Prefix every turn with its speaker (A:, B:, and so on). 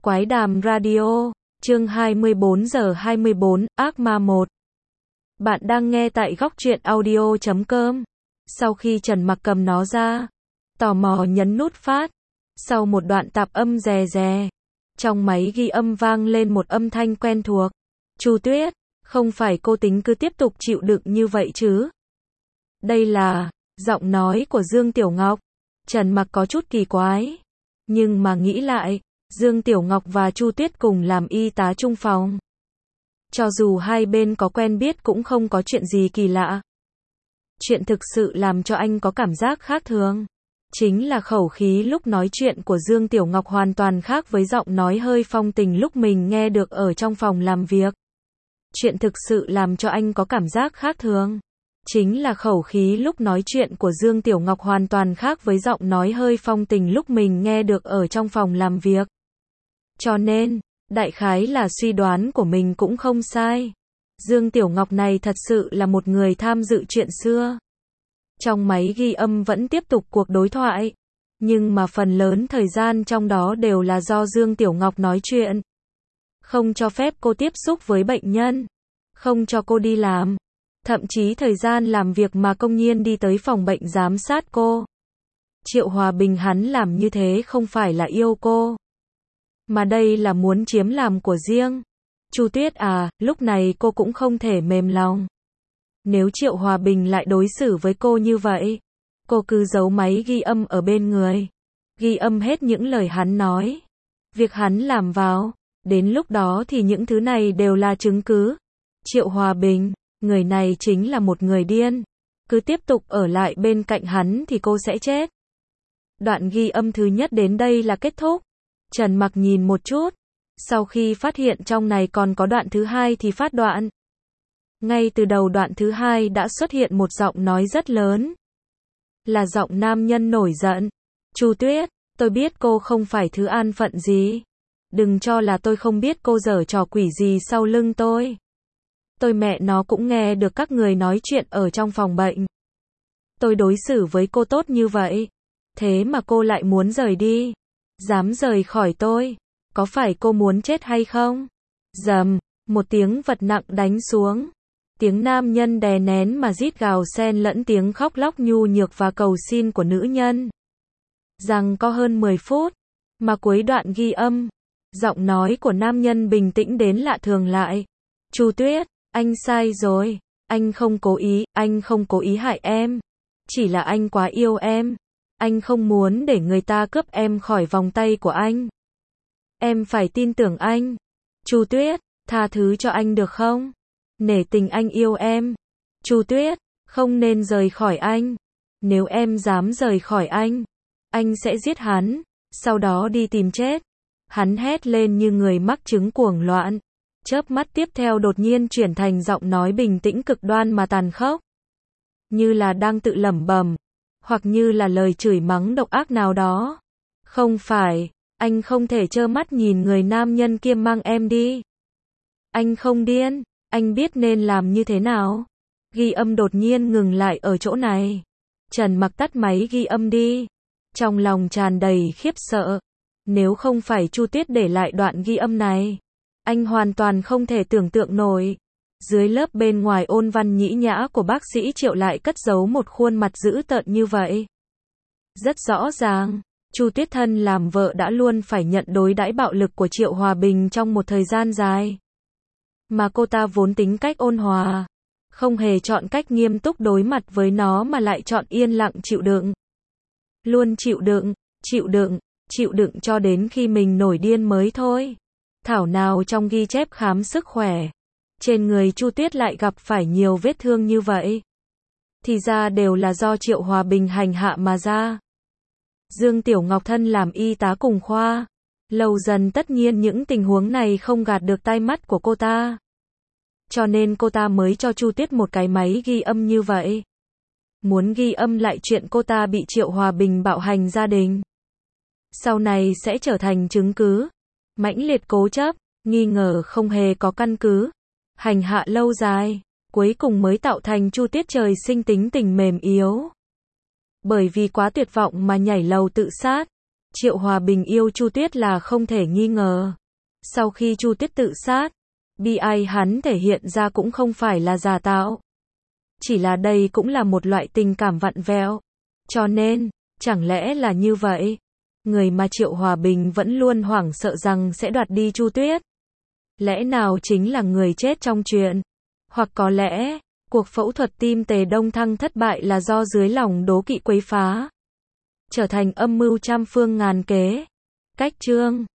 A: Quái đàm radio, chương 24 giờ 24, ác ma 1. Bạn đang nghe tại góc truyện audio.com. Sau khi Trần Mặc cầm nó ra, tò mò nhấn nút phát. Sau một đoạn tạp âm rè rè, trong máy ghi âm vang lên một âm thanh quen thuộc. Chu Tuyết, không phải cô tính cứ tiếp tục chịu đựng như vậy chứ? Đây là giọng nói của Dương Tiểu Ngọc. Trần Mặc có chút kỳ quái, nhưng mà nghĩ lại, Dương Tiểu Ngọc và Chu Tuyết cùng làm y tá chung phòng. Cho dù hai bên có quen biết cũng không có chuyện gì kỳ lạ. Chuyện thực sự làm cho anh có cảm giác khác thường, chính là khẩu khí lúc nói chuyện của Dương Tiểu Ngọc hoàn toàn khác với giọng nói hơi phong tình lúc mình nghe được ở trong phòng làm việc. Chuyện thực sự làm cho anh có cảm giác khác thường, chính là khẩu khí lúc nói chuyện của Dương Tiểu Ngọc hoàn toàn khác với giọng nói hơi phong tình lúc mình nghe được ở trong phòng làm việc. Cho nên, đại khái là suy đoán của mình cũng không sai. Dương Tiểu Ngọc này thật sự là một người tham dự chuyện xưa. Trong máy ghi âm vẫn tiếp tục cuộc đối thoại, nhưng mà phần lớn thời gian trong đó đều là do Dương Tiểu Ngọc nói chuyện. Không cho phép cô tiếp xúc với bệnh nhân, không cho cô đi làm, thậm chí thời gian làm việc mà công nhiên đi tới phòng bệnh giám sát cô. Triệu Hòa Bình hắn làm như thế không phải là yêu cô, mà đây là muốn chiếm làm của riêng. Chu Tuyết à, lúc này cô cũng không thể mềm lòng. Nếu Triệu Hòa Bình lại đối xử với cô như vậy, cô cứ giấu máy ghi âm ở bên người, ghi âm hết những lời hắn nói, việc hắn làm vào, đến lúc đó thì những thứ này đều là chứng cứ. Triệu Hòa Bình, người này chính là một người điên, cứ tiếp tục ở lại bên cạnh hắn thì cô sẽ chết. Đoạn ghi âm thứ nhất đến đây là kết thúc. Trần Mặc nhìn một chút, sau khi phát hiện trong này còn có đoạn thứ hai thì phát đoạn. Ngay từ đầu đoạn thứ hai đã xuất hiện một giọng nói rất lớn, là giọng nam nhân nổi giận. Chu Tuyết, tôi biết cô không phải thứ an phận gì, đừng cho là tôi không biết cô giở trò quỷ gì sau lưng tôi. Tôi mẹ nó cũng nghe được các người nói chuyện ở trong phòng bệnh. Tôi đối xử với cô tốt như vậy, thế mà cô lại muốn rời đi, dám rời khỏi tôi, có phải cô muốn chết hay không? Rầm, một tiếng vật nặng đánh xuống. Tiếng nam nhân đè nén mà rít gào xen lẫn tiếng khóc lóc nhu nhược và cầu xin của nữ nhân. Rằng có hơn 10 phút, mà cuối đoạn ghi âm, giọng nói của nam nhân bình tĩnh đến lạ thường lại. Chu Tuyết, anh sai rồi, anh không cố ý hại em. Chỉ là anh quá yêu em. Anh không muốn để người ta cướp em khỏi vòng tay của anh. Em phải tin tưởng anh. Chu Tuyết, tha thứ cho anh được không? Nể tình anh yêu em. Chu Tuyết, không nên rời khỏi anh. Nếu em dám rời khỏi anh sẽ giết hắn, sau đó đi tìm chết. Hắn hét lên như người mắc chứng cuồng loạn. Chớp mắt tiếp theo đột nhiên chuyển thành giọng nói bình tĩnh cực đoan mà tàn khốc. Như là đang tự lẩm bẩm, hoặc như là lời chửi mắng độc ác nào đó. Không phải, anh không thể trơ mắt nhìn người nam nhân kia mang em đi. Anh không điên, anh biết nên làm như thế nào. Ghi âm đột nhiên ngừng lại ở chỗ này. Trần Mặc tắt máy ghi âm đi, trong lòng tràn đầy khiếp sợ. Nếu không phải Chu Tuyết để lại đoạn ghi âm này, anh hoàn toàn không thể tưởng tượng nổi. Dưới lớp bên ngoài ôn văn nhĩ nhã của bác sĩ Triệu lại cất giấu một khuôn mặt dữ tợn như vậy. Rất rõ ràng, Chu Tuyết thân làm vợ đã luôn phải nhận đối đãi bạo lực của Triệu Hòa Bình trong một thời gian dài. Mà cô ta vốn tính cách ôn hòa, không hề chọn cách nghiêm túc đối mặt với nó mà lại chọn yên lặng chịu đựng. Luôn chịu đựng cho đến khi mình nổi điên mới thôi. Thảo nào trong ghi chép khám sức khỏe, trên người Chu Tuyết lại gặp phải nhiều vết thương như vậy. Thì ra đều là do Triệu Hòa Bình hành hạ mà ra. Dương Tiểu Ngọc thân làm y tá cùng khoa, lâu dần tất nhiên những tình huống này không gạt được tai mắt của cô ta. Cho nên cô ta mới cho Chu Tuyết một cái máy ghi âm như vậy. Muốn ghi âm lại chuyện cô ta bị Triệu Hòa Bình bạo hành gia đình. Sau này sẽ trở thành chứng cứ. Mãnh liệt cố chấp, nghi ngờ không hề có căn cứ. Hành hạ lâu dài, cuối cùng mới tạo thành Chu Tuyết trời sinh tính tình mềm yếu. Bởi vì quá tuyệt vọng mà nhảy lầu tự sát. Triệu Hòa Bình yêu Chu Tuyết là không thể nghi ngờ. Sau khi Chu Tuyết tự sát, bi ai hắn thể hiện ra cũng không phải là giả tạo. Chỉ là đây cũng là một loại tình cảm vặn vẹo. Cho nên, chẳng lẽ là như vậy? Người mà Triệu Hòa Bình vẫn luôn hoảng sợ rằng sẽ đoạt đi Chu Tuyết. Lẽ nào chính là người chết trong chuyện? Hoặc có lẽ, cuộc phẫu thuật tim Tề Đông Thăng thất bại là do dưới lòng đố kỵ quấy phá. Trở thành âm mưu trăm phương ngàn kế. Cách chương